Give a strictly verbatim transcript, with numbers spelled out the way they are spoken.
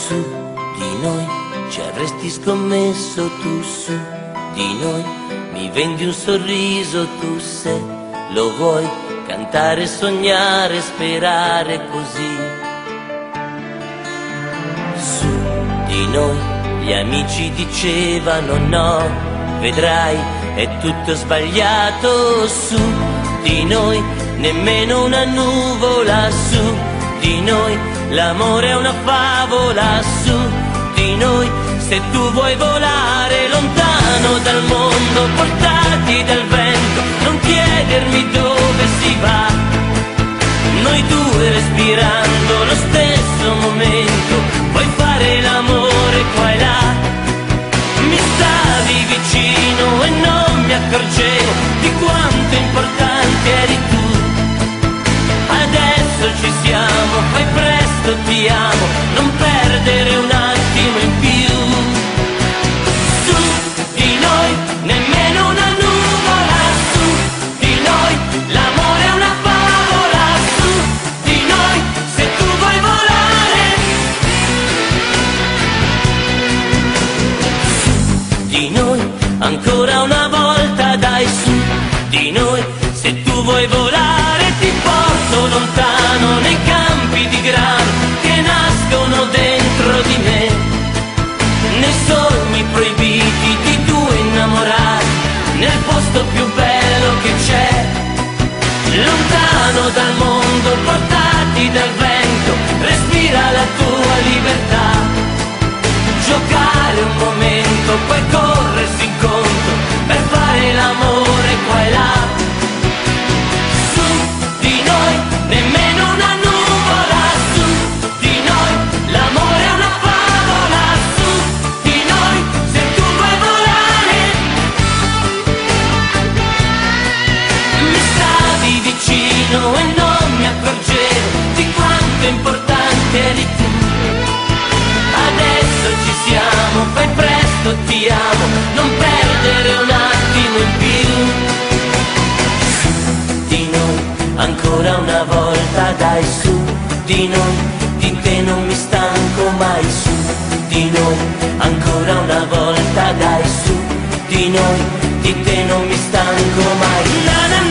su di noi, ci avresti scommesso tu su di noi, mi vendi un sorriso tu se lo vuoi, cantare, sognare, sperare così. Su di noi, gli amici dicevano no, vedrai, è tutto sbagliato. Su di noi, nemmeno una nuvola. Su di noi, l'amore è una favola. Su di noi, se tu vuoi volare lontano dal mondo, portati dal vento, non chiedermi dove si va. Noi due respirando lo stesso momento, puoi fare l'amore qua e là. Mi stavi vicino e non mi accorgevo di quanto importante eri tu. Adesso ci siamo, fai presto, ti amo, non perdere un attimo in più. Su di noi, nemmeno una nuvola. Su di noi, l'amore è una favola. Su di noi, se tu vuoi volare. Su di noi, ancora una volta dai. Su di noi, se tu vuoi volare ti porto lontano nei campi di grano che nascono dentro di me, nei sogni proibiti di due innamorati, nel posto più bello che c'è, lontano dal mondo, portati dal vento, respira la tua libertà, giocare un momento, poi corrersi incontro per fare l'amore qua e là. Su di noi, nemmeno una nuvola. Su di noi, l'amore è una favola. Su di noi, se tu vuoi volare. Mi stavi vicino e non mi accorgevo di quanto importante eri tu. Adesso ci siamo, fai presto, ti amo, non perdere un attimo in più. Su di noi, ancora una volta dai. Su di noi, di te non mi stanco mai. Su di noi, ancora una volta dai. Su di noi, di te non mi stanco mai. Na, na,